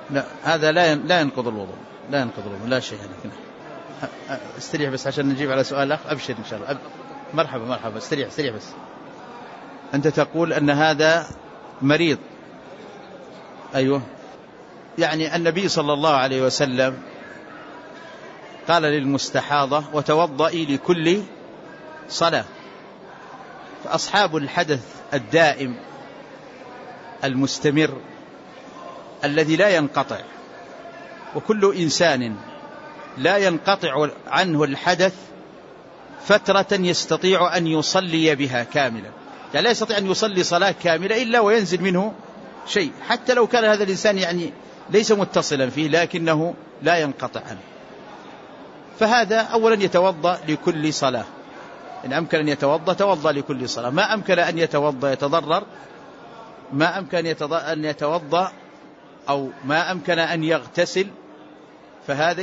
لا هذا لا ينقض الوضوء، لا ينقض الوضوء، لا شيء هنا. استريح بس عشان نجيب على سؤال الأخ. أبشر إن شاء الله. مرحبا. استريح بس. أنت تقول أن هذا مريض. أيوه، يعني النبي صلى الله عليه وسلم قال للمستحاضة وتوضئي لكل صلاة. فأصحاب الحدث الدائم المستمر الذي لا ينقطع، وكل إنسان لا ينقطع عنه الحدث فترة يستطيع أن يصلي بها كاملا، يعني لا يستطيع أن يصلي صلاة كاملة إلا وينزل منه شيء، حتى لو كان هذا الإنسان يعني ليس متصلا فيه لكنه لا ينقطع عنه. فهذا أولا يتوضأ لكل صلاة، إن أمكن أن يتوضأ توضأ لكل صلاة، ما أمكن أن يتوضأ يتضرر، ما أمكن أن يتوضأ أو ما أمكن أن يغتسل، فهذا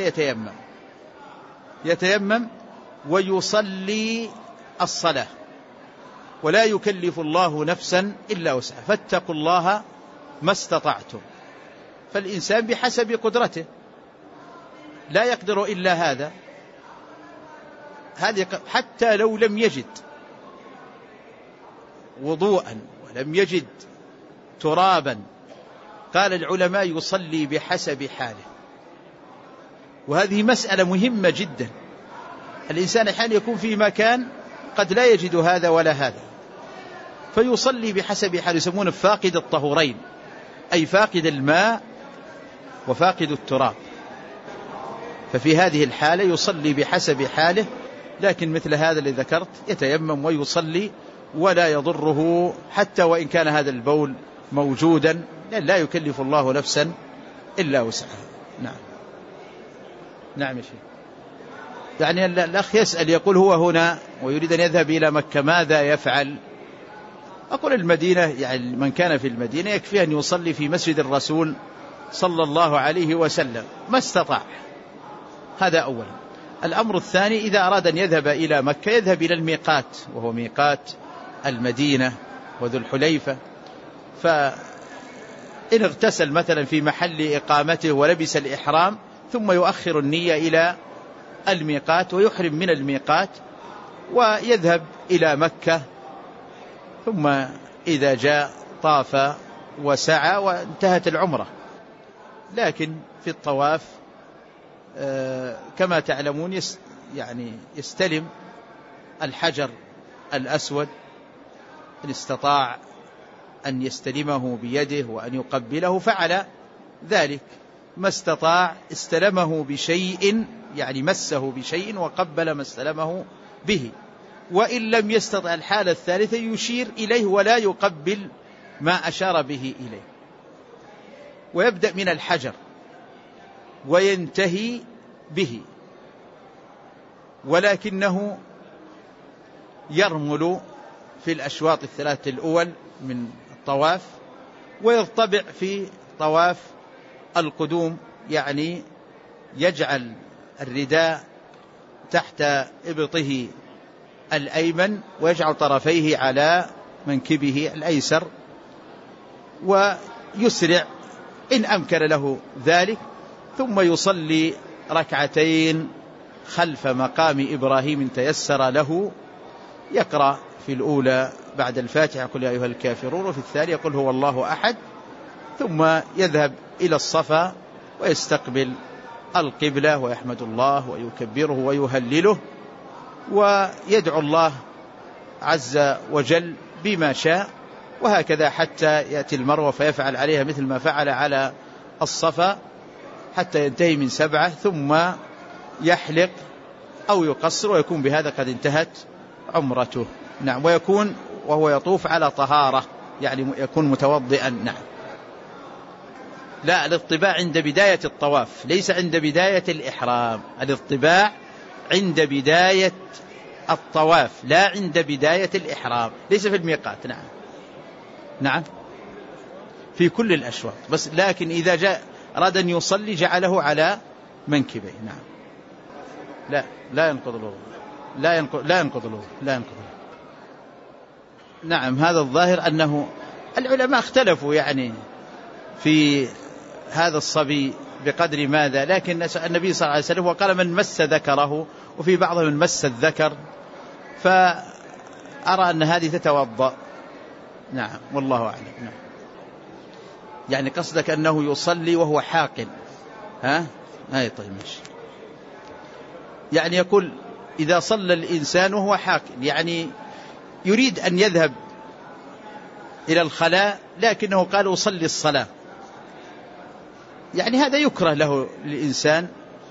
يتيمم ويصلي الصلاة، ولا يكلف الله نفسا إلا وسعها، فاتقوا الله ما استطعتم. فالإنسان بحسب قدرته لا يقدر إلا هذا حتى لو لم يجد وضوءا ولم يجد ترابا، قال العلماء يصلي بحسب حاله. وهذه مسألة مهمة جدا. الإنسان أحيانا يكون في مكان قد لا يجد هذا ولا هذا، فيصلي بحسب حاله، يسمونه فاقد الطهورين، أي فاقد الماء وفاقد التراب. ففي هذه الحالة يصلي بحسب حاله، لكن مثل هذا اللي ذكرت يتيمم ويصلي ولا يضره حتى وإن كان هذا البول موجودا، لأن لا يكلف الله نفسا إلا وسعها. نعم يا شيخ. يعني الأخ يسأل يقول هو هنا ويريد أن يذهب إلى مكة، ماذا يفعل؟ أقول المدينة، يعني من كان في المدينة يكفي أن يصلي في مسجد الرسول صلى الله عليه وسلم ما استطاع. هذا أولا. الأمر الثاني، إذا أراد أن يذهب إلى مكة يذهب إلى الميقات، وهو ميقات المدينة وذو الحليفة. فإن اغتسل مثلا في محل إقامته ولبس الإحرام، ثم يؤخر النية إلى الميقات ويحرم من الميقات ويذهب إلى مكة، ثم إذا جاء طاف وسعى وانتهت العمرة. لكن في الطواف كما تعلمون يعني يستلم الحجر الأسود، إن استطاع أن يستلمه بيده وأن يقبله فعل ذلك، ما استطاع استلمه بشيء، يعني مسه بشيء وقبل ما استلمه به. وإن لم يستطع الحالة الثالثة يشير إليه ولا يقبل ما أشار به إليه، ويبدأ من الحجر وينتهي به، ولكنه يرمل في الأشواط الثلاثة الأول من الطواف، ويرتبع في طواف القدوم، يعني يجعل الرداء تحت إبطه الأيمن ويجعل طرفيه على منكبه الأيسر، ويسرع إن أمكن له ذلك، ثم يصلي ركعتين خلف مقام إبراهيم تيسر له، يقرأ في الأولى بعد الفاتحة قل يا أيها الكافرون، وفي الثانية قل هو الله أحد، ثم يذهب إلى الصفا ويستقبل القبلة ويحمد الله ويكبره ويهلله ويدعو الله عز وجل بما شاء، وهكذا حتى يأتي المروة فيفعل عليها مثل ما فعل على الصفا حتى ينتهي من 7، ثم يحلق أو يقصر، ويكون بهذا قد انتهت عمرته. نعم. ويكون وهو يطوف على طهارة، يعني يكون متوضئا. نعم. لا، الاطباع عند بداية الطواف، ليس عند بداية الإحرام. الاطباع عند بداية الطواف لا عند بداية الإحرام، ليس في الميقات. نعم في كل الأشواط، بس لكن إذا أراد أن يصلي جعله على منكبه. نعم. لا ينقض الوضوء، لا ينقض الوضوء. نعم. هذا الظاهر أنه العلماء اختلفوا يعني في هذا الصبي بقدر ماذا، لكن النبي صلى الله عليه وسلم وقال من مس ذكره، وفي بعضهم من مس الذكر، فأرى أن هذه تتوضأ. نعم والله أعلم. نعم. يعني قصدك أنه يصلي وهو حاقن، ها؟ أي طيب ماشي. يعني يقول إذا صلى الإنسان وهو حاقن، يعني يريد أن يذهب إلى الخلاء لكنه قال أصلي الصلاة، يعني هذا يكره له الإنسان.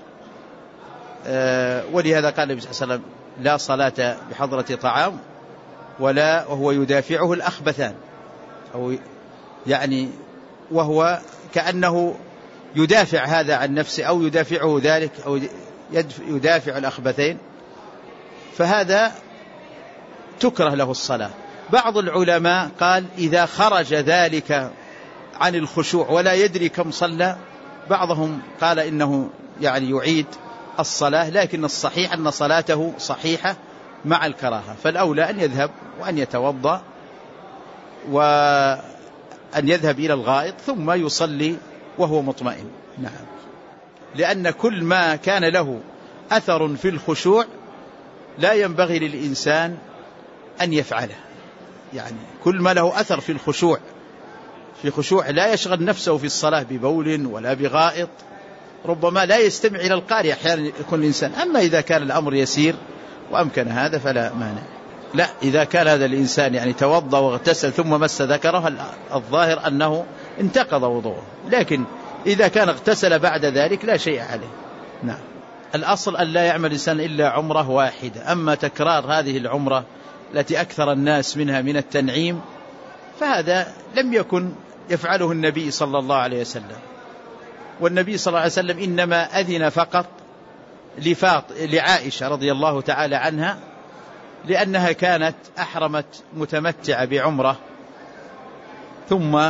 ولهذا قال النبي صلى الله عليه وسلم لا صلاة بحضرة طعام ولا وهو يدافعه الأخبثان، أو يعني وهو كأنه يدافع هذا عن نفسه أو يدافعه ذلك أو يدافع الأخبثين، فهذا تكره له الصلاة. بعض العلماء قال إذا خرج ذلك عن الخشوع ولا يدري كم صلى، بعضهم قال إنه يعني يعيد الصلاة، لكن الصحيح أن صلاته صحيحة مع الكراهة، فالأولى أن يذهب وأن يتوضأ وأن يذهب إلى الغائط ثم يصلي وهو مطمئن. نعم. لأن كل ما كان له أثر في الخشوع لا ينبغي للإنسان أن يفعله، يعني كل ما له أثر في الخشوع، في خشوع لا يشغل نفسه في الصلاة ببول ولا بغائط، ربما لا يستمع إلى القارئ أحيانا يكون الإنسان. أما إذا كان الأمر يسير وأمكن هذا فلا مانع. لا، إذا كان هذا الإنسان يعني توضأ واغتسل ثم مس ذكره، الظاهر أنه انتقض وضوءه، لكن إذا كان اغتسل بعد ذلك لا شيء عليه. نعم. الأصل أن لا يعمل الإنسان إلا عمرة واحدة، أما تكرار هذه العمرة التي أكثر الناس منها من التنعيم فهذا لم يكن يفعله النبي صلى الله عليه وسلم. والنبي صلى الله عليه وسلم إنما أذن فقط لعائشة رضي الله تعالى عنها، لأنها كانت أحرمت متمتعة بعمرة ثم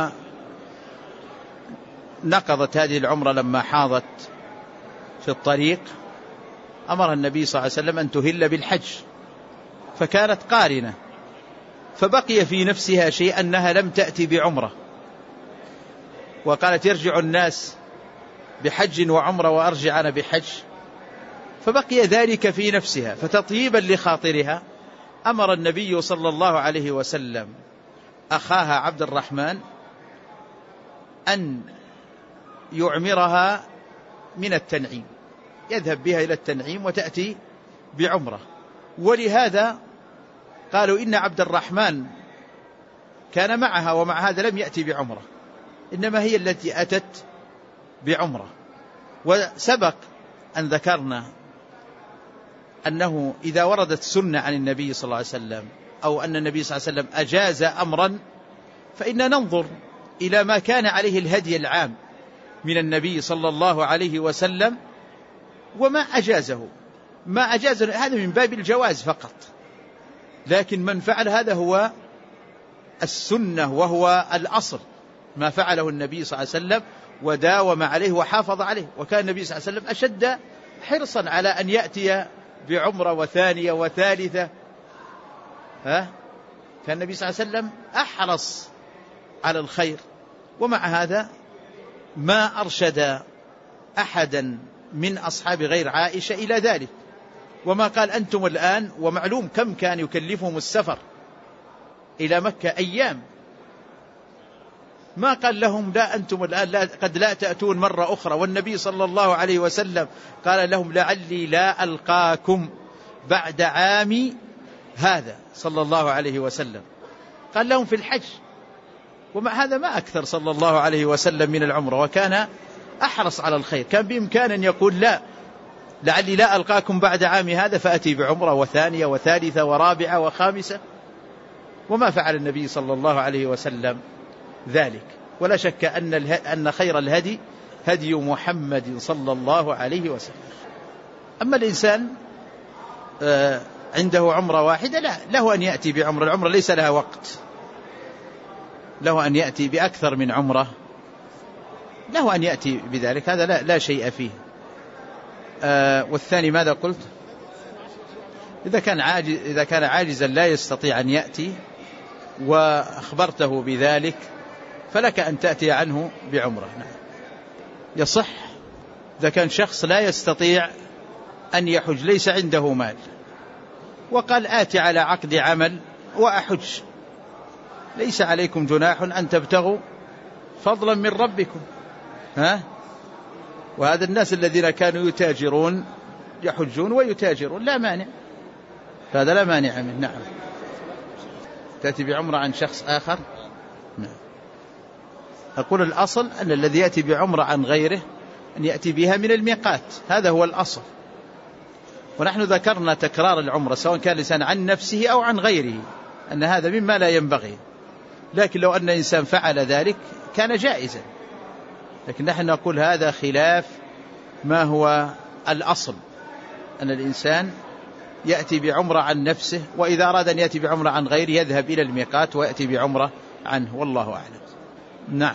نقضت هذه العمرة لما حاضت في الطريق، أمر النبي صلى الله عليه وسلم أن تهل بالحج، فكانت قارنة، فبقي في نفسها شيء أنها لم تأتي بعمرة، وقالت يرجع الناس بحج وعمرة وأرجع أنا بحج، فبقي ذلك في نفسها، فتطيبا لخاطرها أمر النبي صلى الله عليه وسلم أخاها عبد الرحمن أن يعمرها من التنعيم، يذهب بها إلى التنعيم وتأتي بعمرة. ولهذا قالوا إن عبد الرحمن كان معها ومع هذا لم يأتي بعمرة، إنما هي التي أتت بعمرة. وسبق أن ذكرنا أنه إذا وردت سنة عن النبي صلى الله عليه وسلم أو أن النبي صلى الله عليه وسلم أجاز أمرا فإن ننظر إلى ما كان عليه الهدي العام من النبي صلى الله عليه وسلم وما أجازه. ما أجازه هذا من باب الجواز فقط، لكن من فعل هذا هو السنة وهو الأصل، ما فعله النبي صلى الله عليه وسلم وداوم عليه وحافظ عليه. وكان النبي صلى الله عليه وسلم أشد حرصا على أن يأتي بعمرة وثانية وثالثة. كان النبي صلى الله عليه وسلم أحرص على الخير، ومع هذا ما أرشد أحدا من أصحاب غير عائشة إلى ذلك، وما قال أنتم الآن، ومعلوم كم كان يكلفهم السفر إلى مكة أيام، ما قال لهم لا أنتم الآن لا قد لا تأتون مرة أخرى. والنبي صلى الله عليه وسلم قال لهم لعلي لا ألقاكم بعد عامي هذا صلى الله عليه وسلم، قال لهم في الحج. ومع هذا ما أكثر صلى الله عليه وسلم من العمرة، وكان أحرص على الخير. كان بإمكان أن يقول لا لعلي لا ألقاكم بعد عامي هذا فأتي بعمرة وثانية وثالثة ورابعة وخامسة، وما فعل النبي صلى الله عليه وسلم ذلك. ولا شك أن خير الهدي هدي محمد صلى الله عليه وسلم. أما الإنسان عنده عمرة واحدة لا، له أن يأتي بعمرة، العمرة ليس لها وقت، له أن يأتي بأكثر من عمرة، له أن يأتي بذلك، هذا لا شيء فيه. والثاني ماذا قلت؟ إذا كان عاجزا لا يستطيع أن يأتي وأخبرته بذلك فلك أن تأتي عنه بعمرة. نعم. يصح إذا كان شخص لا يستطيع أن يحج، ليس عنده مال، وقال آتي على عقد عمل وأحج، ليس عليكم جناح أن تبتغوا فضلا من ربكم. وهذا الناس الذين كانوا يتاجرون يحجون ويتاجرون، لا مانع، هذا لا مانع منه. نعم. تأتي بعمرة عن شخص آخر. نعم. أقول الأصل أن الذي يأتي بعمرة عن غيره أن يأتي بها من الميقات، هذا هو الأصل. ونحن ذكرنا تكرار العمرة سواء كان الإنسان عن نفسه أو عن غيره أن هذا مما لا ينبغي، لكن لو أن إنسان فعل ذلك كان جائزا، لكن نحن نقول هذا خلاف ما هو الأصل، أن الإنسان يأتي بعمرة عن نفسه، وإذا أراد أن يأتي بعمرة عن غيره يذهب إلى الميقات ويأتي بعمرة عنه، والله أعلم. نعم.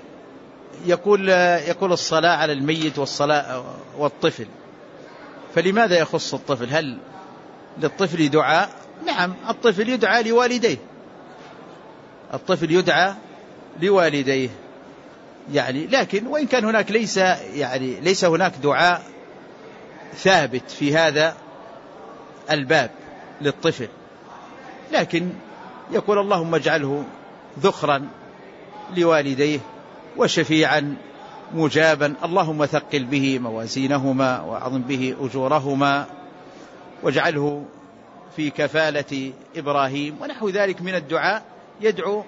يقول الصلاة على الميت والصلاة والطفل، فلماذا يخص الطفل؟ هل للطفل دعاء؟ نعم، الطفل يدعى لوالديه، الطفل يدعى لوالديه يعني، لكن وإن كان هناك ليس هناك دعاء ثابت في هذا الباب للطفل، لكن يقول اللهم اجعله ذخرا لوالديه وشفيعا مجابا، اللهم ثقل به موازينهما وأعظم به أجورهما واجعله في كفالة إبراهيم، ونحو ذلك من الدعاء يدعو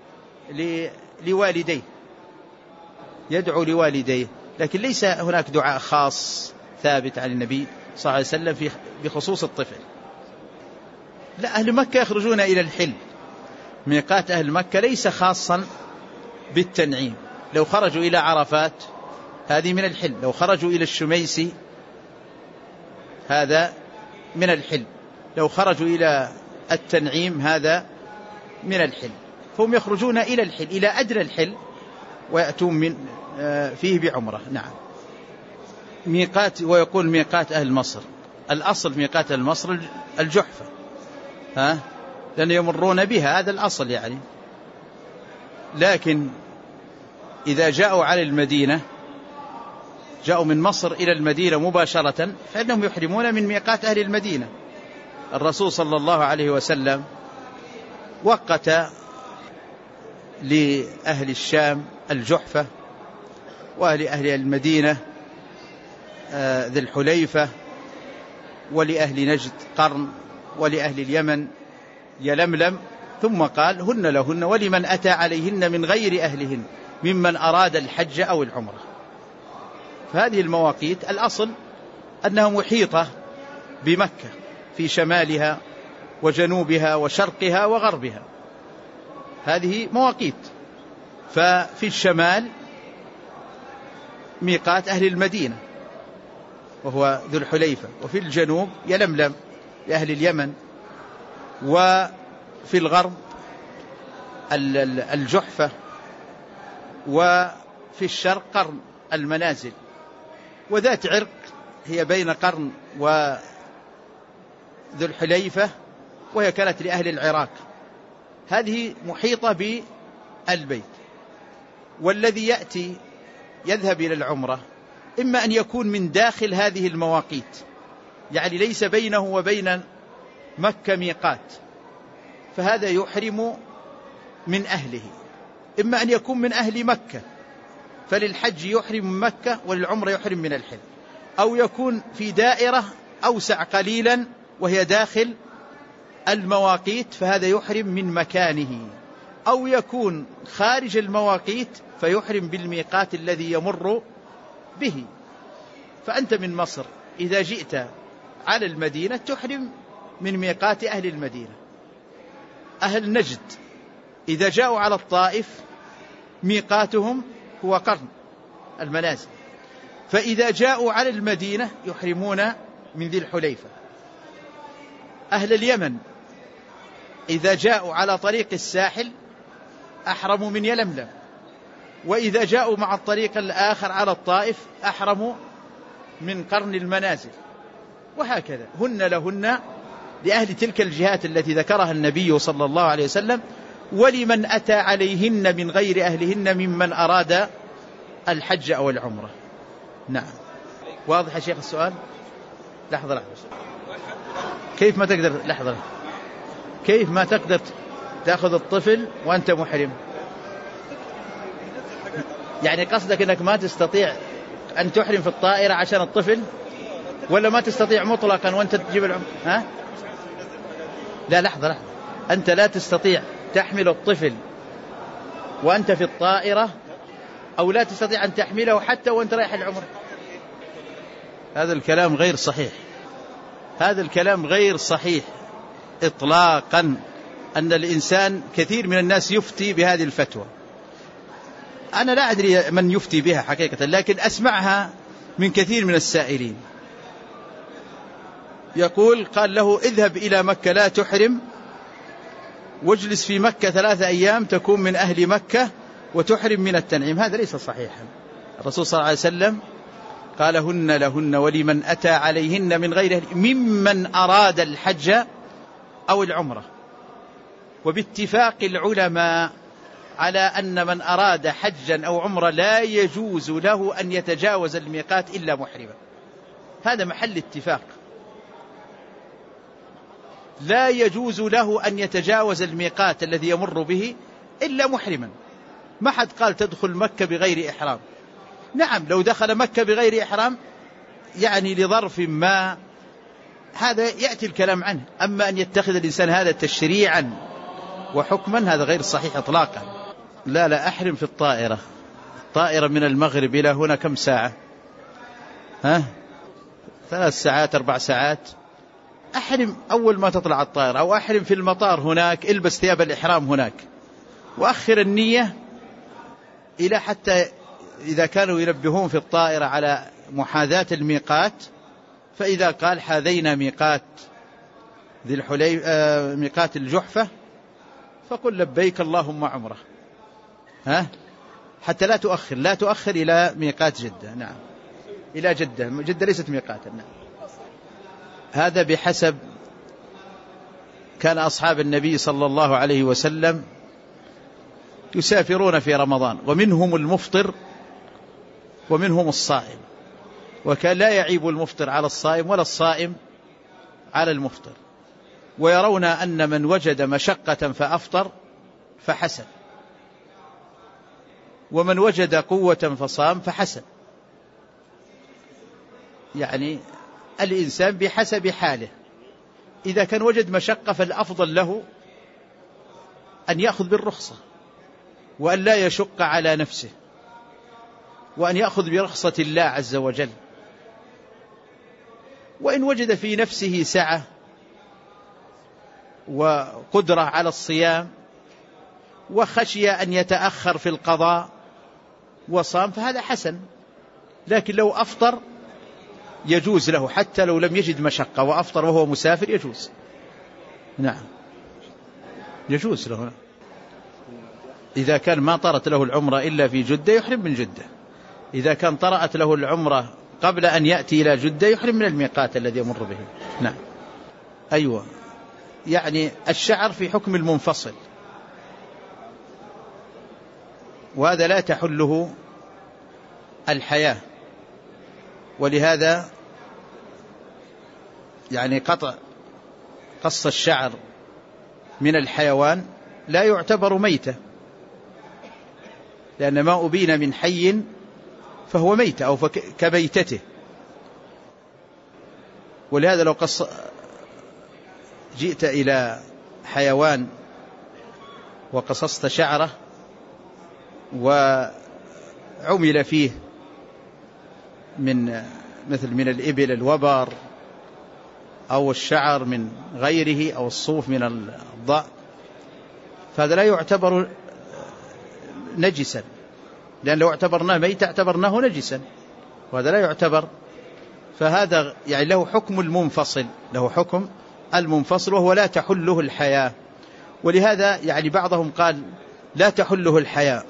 لوالديه، لكن ليس هناك دعاء خاص ثابت عن النبي صلى الله عليه وسلم بخصوص الطفل. لا، أهل مكة يخرجون إلى الحل، ميقات أهل مكة ليس خاصا بالتنعيم، لو خرجوا إلى عرفات هذه من الحل، لو خرجوا إلى الشميسي هذا من الحل، لو خرجوا إلى التنعيم هذا من الحل، فهم يخرجون إلى الحل، إلى أدنى الحل، ويأتون من فيه بعمرة. نعم. ميقات، ويقول ميقات أهل مصر، الأصل ميقات أهل مصر الجحفة، لأن يمرون بها، هذا الأصل يعني، لكن إذا جاءوا على المدينة، جاءوا من مصر إلى المدينة مباشرة، فإنهم يحرمون من ميقات أهل المدينة. الرسول صلى الله عليه وسلم وقت لأهل الشام الجحفة، وأهل المدينة ذي الحليفة، ولأهل نجد قرن، ولأهل اليمن يلملم، ثم قال هن لهن ولمن أتى عليهن من غير أهلهن ممن أراد الحج أو العمرة. فهذه المواقيت الأصل أنها محيطة بمكة في شمالها وجنوبها وشرقها وغربها، هذه مواقيت. ففي الشمال ميقات أهل المدينة وهو ذو الحليفة، وفي الجنوب يلملم لأهل اليمن، وفي الغرب الجحفة، وفي الشرق قرن المنازل، وذات عرق هي بين قرن وذو الحليفة، وهي كانت لأهل العراق، هذه محيطة بالبيت. والذي يأتي يذهب إلى العمرة إما أن يكون من داخل هذه المواقيت، يعني ليس بينه وبين مكة ميقات، فهذا يحرم من أهله، إما أن يكون من أهل مكة فللحج يحرم من مكة وللعمرة يحرم من الحل، أو يكون في دائرة أوسع قليلا وهي داخل المواقيت فهذا يحرم من مكانه، أو يكون خارج المواقيت فيحرم بالميقات الذي يمر به. فأنت من مصر إذا جئت على المدينة تحرم من ميقات أهل المدينة. أهل نجد إذا جاءوا على الطائف ميقاتهم هو قرن المنازل، فإذا جاءوا على المدينة يحرمون من ذي الحليفة. أهل اليمن إذا جاءوا على طريق الساحل أحرموا من يلملم، وإذا جاءوا مع الطريق الآخر على الطائف أحرموا من قرن المنازل، وهكذا هن لهن لأهل تلك الجهات التي ذكرها النبي صلى الله عليه وسلم، ولمن أتى عليهن من غير أهلهن ممن أراد الحج أو العمرة. نعم. واضح يا شيخ السؤال؟ لحظة. كيف ما تقدر كيف ما تقدر تأخذ الطفل وأنت محرم؟ يعني قصدك أنك ما تستطيع أن تحرم في الطائرة عشان الطفل، ولا ما تستطيع مطلقا وأنت تجيب العمر؟ ها؟ لا لحظة. أنت لا تستطيع تحمل الطفل وأنت في الطائرة، أو لا تستطيع أن تحمله حتى وأنت رايح العمر. هذا الكلام غير صحيح، هذا الكلام غير صحيح إطلاقا. أن الإنسان كثير من الناس يفتي بهذه الفتوى، أنا لا أدري من يفتي بها حقيقة، لكن أسمعها من كثير من السائلين. يقول قال له اذهب إلى مكة لا تحرم، واجلس في مكة 3 أيام تكون من أهل مكة وتحرم من التنعيم. هذا ليس صحيحا. الرسول صلى الله عليه وسلم قال هن لهن ولمن أتى عليهن من غيره ممن أراد الحج أو العمرة. وباتفاق العلماء على أن من أراد حجا أو عمرة لا يجوز له أن يتجاوز الميقات إلا محرما. هذا محل اتفاق، لا يجوز له أن يتجاوز الميقات الذي يمر به إلا محرما. ما حد قال تدخل مكة بغير إحرام. نعم لو دخل مكة بغير إحرام يعني لظرف ما، هذا يأتي الكلام عنه. أما أن يتخذ الإنسان هذا تشريعا وحكما هذا غير صحيح إطلاقا. لا أحرم في الطائرة من المغرب إلى هنا كم ساعة؟ 3 ساعات 4 ساعات. أحرم أول ما تطلع الطائرة، أو أحرم في المطار هناك، البس ثياب الإحرام هناك، وأخر النية إلى حتى إذا كانوا ينبهون في الطائرة على محاذاة الميقات، فإذا قال حاذينا ميقات ذي الحليفة ميقات الجحفة فقل لبيك اللهم عمره، حتى لا تؤخر إلى ميقات جدة. نعم إلى جدة ليست ميقاتا. نعم. هذا بحسب كان أصحاب النبي صلى الله عليه وسلم يسافرون في رمضان، ومنهم المفطر ومنهم الصائم، وكان لا يعيب المفطر على الصائم ولا الصائم على المفطر، ويرون أن من وجد مشقة فأفطر فحسن، ومن وجد قوة فصام فحسن. يعني الإنسان بحسب حاله، إذا كان وجد مشقة فالأفضل له أن يأخذ بالرخصة وأن لا يشق على نفسه، وأن يأخذ برخصة الله عز وجل. وإن وجد في نفسه سعة وقدرة على الصيام وخشي أن يتأخر في القضاء وصام فهذا حسن. لكن لو أفطر يجوز له حتى لو لم يجد مشقة وأفطر وهو مسافر يجوز. نعم يجوز له. إذا كان ما طرت له العمرة إلا في جدة يحرم من جدة. إذا كان طرأت له العمرة قبل أن يأتي إلى جدة يحرم من الميقات الذي يمر به. نعم. أيوة. يعني الشعر في حكم المنفصل، وهذا لا تحله الحياة، ولهذا يعني قص الشعر من الحيوان لا يعتبر ميتة، لأن ما أبين من حي فهو ميتة أو كميتته. ولهذا لو جئت إلى حيوان وقصصت شعره وعمل فيه مثل من الإبل الوبر أو الشعر من غيره أو الصوف من الضأن، فهذا لا يعتبر نجسا، لأن لو اعتبرناه ميت اعتبرناه نجسا، وهذا لا يعتبر. فهذا يعني له حكم المنفصل، وهو لا تحله الحياة. ولهذا يعني بعضهم قال لا تحله الحياة.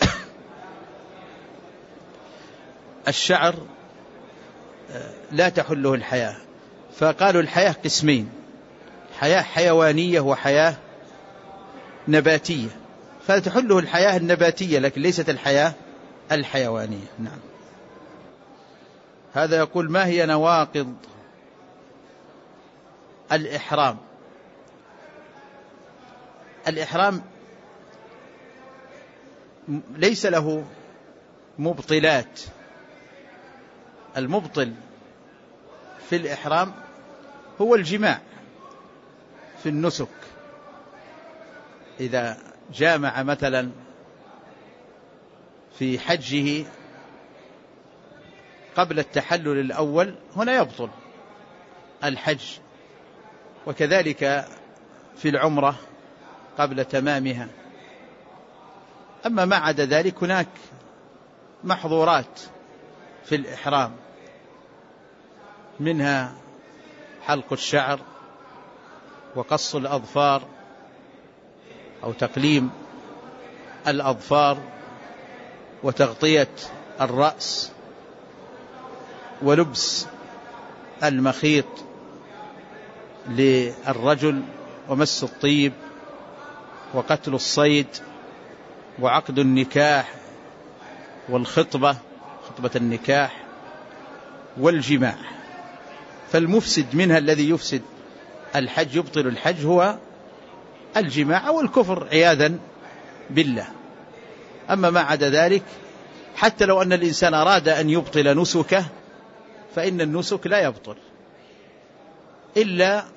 الشعر لا تحله الحياة، فقالوا الحياة قسمين: حياة حيوانية وحياة نباتية. فتحله الحياة النباتية لكن ليست الحياة الحيوانية. نعم. هذا يقول: ما هي نواقض الإحرام؟ الإحرام ليس له مبطلات. المبطل في الإحرام هو الجماع في النسك. إذا جامع مثلا في حجه قبل التحلل الأول هنا يبطل الحج، وكذلك في العمرة قبل تمامها. أما ما عدا ذلك هناك محظورات في الإحرام، منها حلق الشعر وقص الأظفار أو تقليم الأظفار وتغطية الرأس ولبس المخيط للرجل ومس الطيب وقتل الصيد وعقد النكاح والخطبة، خطبة النكاح والجماع. فالمفسد منها الذي يفسد الحج يبطل الحج هو الجماع أو الكفر عياذا بالله. أما ما عدا ذلك حتى لو أن الإنسان أراد أن يبطل نسكه فإن النسك لا يبطل إلا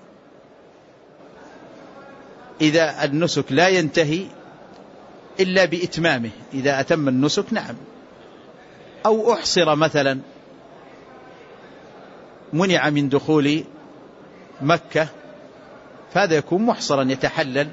إذا النسك لا ينتهي إلا بإتمامه. إذا أتم النسك نعم. أو أحصر مثلا، منع من دخول مكة، فهذا يكون محصرا يتحلل،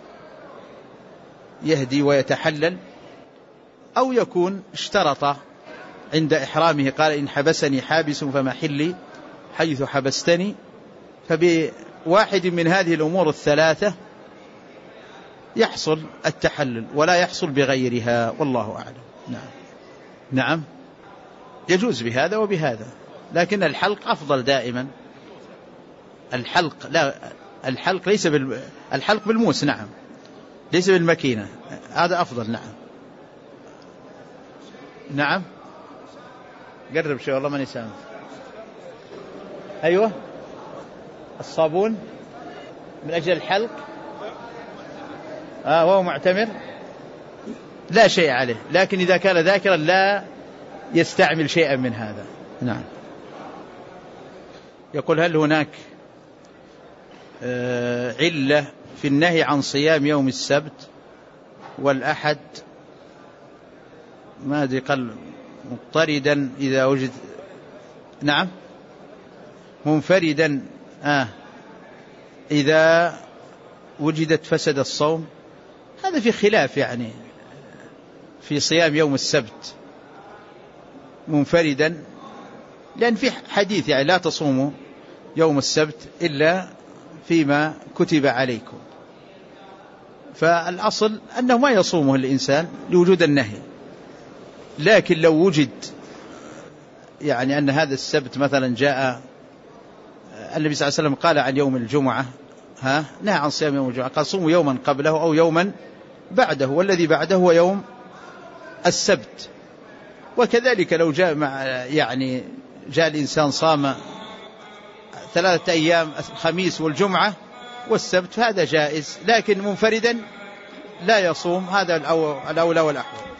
يهدي ويتحلل. أو يكون اشترط عند إحرامه قال: إن حبسني حابس فمحلي حيث حبستني. فبواحد من هذه الأمور الثلاثة يحصل التحلل ولا يحصل بغيرها، والله أعلم. نعم. نعم يجوز بهذا وبهذا، لكن الحلق أفضل دائما. الحلق لا، الحلق ليس الحلق بالموس، نعم، ليس بالمكينة، هذا أفضل. نعم. نعم قرب شيء والله ماني سامع. أيوة الصابون من أجل الحلق وهو معتمر لا شيء عليه، لكن إذا كان ذاكرا لا يستعمل شيئا من هذا. نعم. يقول: هل هناك علة في النهي عن صيام يوم السبت والأحد؟ ما أدري، قال مضطردا إذا وجد. نعم منفردا إذا وجدت فسد الصوم. هذا في خلاف يعني في صيام يوم السبت منفردا، لأن في حديث يعني لا تصوموا يوم السبت إلا فيما كتب عليكم. فالأصل أنه ما يصومه الإنسان لوجود النهي. لكن لو وجد يعني أن هذا السبت مثلا جاء النبي صلى الله عليه وسلم قال عن يوم الجمعة نهى عن صيام يوم الجمعة، قال: صوموا يوما قبله أو يوما بعده، والذي بعده هو يوم السبت. وكذلك لو جاء يعني جاء الإنسان صام 3 أيام، الخميس والجمعة والسبت، فهذا جائز. لكن منفردا لا يصوم، هذا الأولى والأحوال.